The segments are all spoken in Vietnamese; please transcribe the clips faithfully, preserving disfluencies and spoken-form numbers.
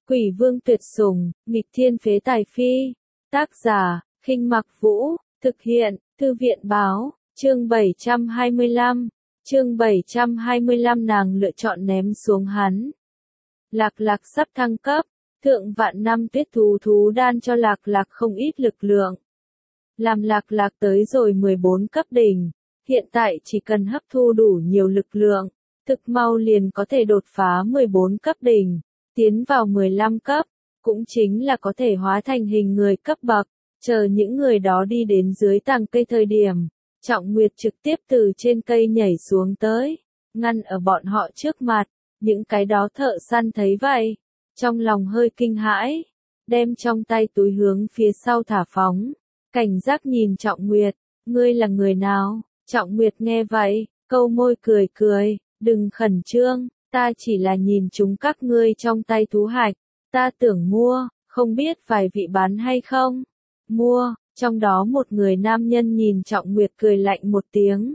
Quỷ vương tuyệt sủng, nghịch thiên phế tài phi. Tác giả, Khinh Mặc Vũ, thực hiện, Thư viện báo, chương bảy trăm hai mươi lăm. Chương bảy trăm hai mươi lăm nàng lựa chọn ném xuống hắn. Lạc Lạc sắp thăng cấp, thượng vạn năm tuyết thú thú đan cho Lạc Lạc không ít lực lượng. Làm Lạc Lạc tới rồi mười bốn cấp đỉnh, hiện tại chỉ cần hấp thu đủ nhiều lực lượng, thực mau liền có thể đột phá mười bốn cấp đỉnh, tiến vào mười lăm cấp, cũng chính là có thể hóa thành hình người cấp bậc, chờ những người đó đi đến dưới tầng cây thời điểm. Trọng Nguyệt trực tiếp từ trên cây nhảy xuống tới, ngăn ở bọn họ trước mặt, những cái đó thợ săn thấy vậy, trong lòng hơi kinh hãi, đem trong tay túi hướng phía sau thả phóng, cảnh giác nhìn Trọng Nguyệt, ngươi là người nào? Trọng Nguyệt nghe vậy, câu môi cười cười, đừng khẩn trương, ta chỉ là nhìn chúng các ngươi trong tay thú hạch, ta tưởng mua, không biết vài vị bán hay không? Mua. Trong đó một người nam nhân nhìn Trọng Nguyệt cười lạnh một tiếng.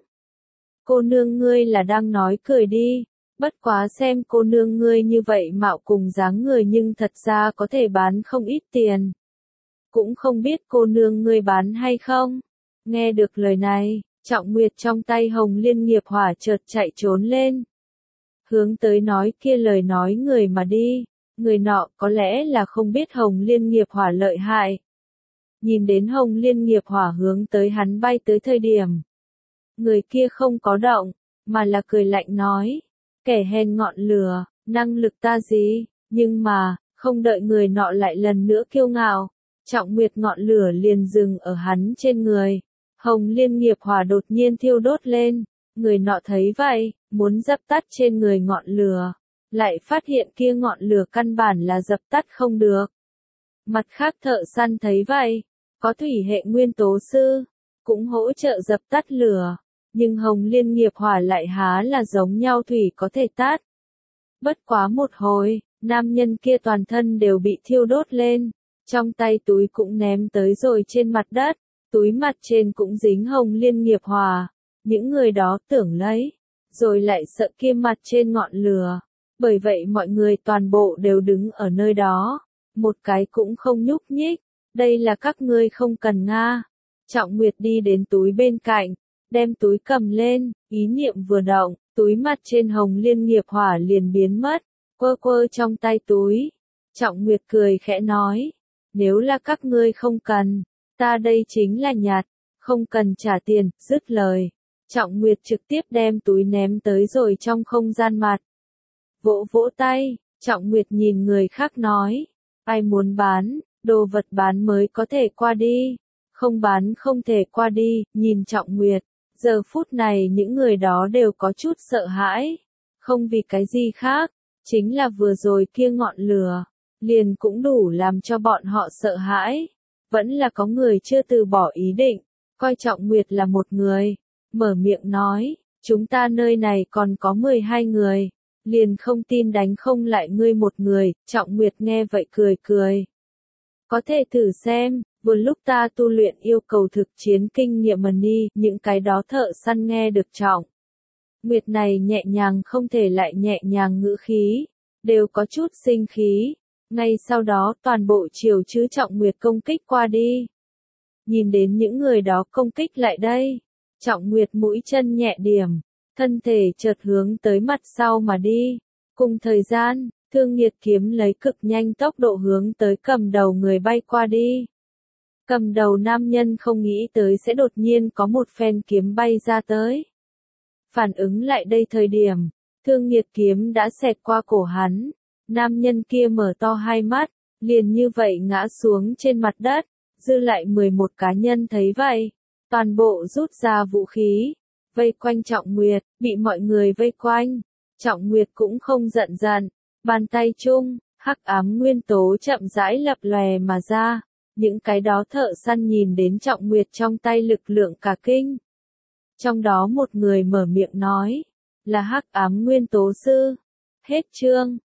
Cô nương ngươi là đang nói cười đi, bất quá xem cô nương ngươi như vậy mạo cùng dáng người nhưng thật ra có thể bán không ít tiền. Cũng không biết cô nương ngươi bán hay không. Nghe được lời này, Trọng Nguyệt trong tay Hồng Liên Nghiệp Hỏa chợt chạy trốn lên. Hướng tới nói kia lời nói người mà đi, người nọ có lẽ là không biết Hồng Liên Nghiệp Hỏa lợi hại. Nhìn đến Hồng Liên Nghiệp Hỏa hướng tới hắn bay tới thời điểm. Người kia không có động, mà là cười lạnh nói. Kẻ hèn ngọn lửa, năng lực ta gì, nhưng mà, không đợi người nọ lại lần nữa kiêu ngạo. Trọng Nguyệt ngọn lửa liền dừng ở hắn trên người. Hồng Liên Nghiệp Hỏa đột nhiên thiêu đốt lên. Người nọ thấy vậy, muốn dập tắt trên người ngọn lửa. Lại phát hiện kia ngọn lửa căn bản là dập tắt không được. Mặt khác thợ săn thấy vậy. Có thủy hệ nguyên tố sư, cũng hỗ trợ dập tắt lửa, nhưng Hồng Liên Nghiệp Hỏa lại há là giống nhau thủy có thể tát. Bất quá một hồi, nam nhân kia toàn thân đều bị thiêu đốt lên, trong tay túi cũng ném tới rồi trên mặt đất, túi mặt trên cũng dính Hồng Liên Nghiệp Hỏa, những người đó tưởng lấy, rồi lại sợ kia mặt trên ngọn lửa, bởi vậy mọi người toàn bộ đều đứng ở nơi đó, một cái cũng không nhúc nhích. Đây là các ngươi không cần nga. Trọng Nguyệt đi đến túi bên cạnh, đem túi cầm lên, ý niệm vừa động, túi mặt trên Hồng Liên Nghiệp Hỏa liền biến mất, quơ quơ trong tay túi. Trọng Nguyệt cười khẽ nói, nếu là các ngươi không cần, ta đây chính là nhặt, không cần trả tiền, dứt lời. Trọng Nguyệt trực tiếp đem túi ném tới rồi trong không gian mặt. Vỗ vỗ tay, Trọng Nguyệt nhìn người khác nói, ai muốn bán? Đồ vật bán mới có thể qua đi, không bán không thể qua đi, nhìn Trọng Nguyệt, giờ phút này những người đó đều có chút sợ hãi, không vì cái gì khác, chính là vừa rồi kia ngọn lửa, liền cũng đủ làm cho bọn họ sợ hãi, vẫn là có người chưa từ bỏ ý định, coi Trọng Nguyệt là một người, mở miệng nói, chúng ta nơi này còn có mười hai người, liền không tin đánh không lại ngươi một người, Trọng Nguyệt nghe vậy cười cười. Có thể thử xem, vừa lúc ta tu luyện yêu cầu thực chiến kinh nghiệm mà ni, những cái đó thợ săn nghe được Trọng Nguyệt này nhẹ nhàng không thể lại nhẹ nhàng ngữ khí, đều có chút sinh khí, ngay sau đó toàn bộ chiều chứ Trọng Nguyệt công kích qua đi. Nhìn đến những người đó công kích lại đây, Trọng Nguyệt mũi chân nhẹ điểm, thân thể chợt hướng tới mặt sau mà đi, cùng thời gian. Thương Nghiệt kiếm lấy cực nhanh tốc độ hướng tới cầm đầu người bay qua đi. Cầm đầu nam nhân không nghĩ tới sẽ đột nhiên có một phen kiếm bay ra tới. Phản ứng lại đây thời điểm, Thương Nghiệt kiếm đã xẹt qua cổ hắn. Nam nhân kia mở to hai mắt, liền như vậy ngã xuống trên mặt đất, dư lại mười một cá nhân thấy vậy. Toàn bộ rút ra vũ khí, vây quanh Trọng Nguyệt, bị mọi người vây quanh. Trọng Nguyệt cũng không giận giận. Bàn tay chung, hắc ám nguyên tố chậm rãi lập lòe mà ra, những cái đó thợ săn nhìn đến Trọng Nguyệt trong tay lực lượng cả kinh. Trong đó một người mở miệng nói, là hắc ám nguyên tố sư. Hết chương.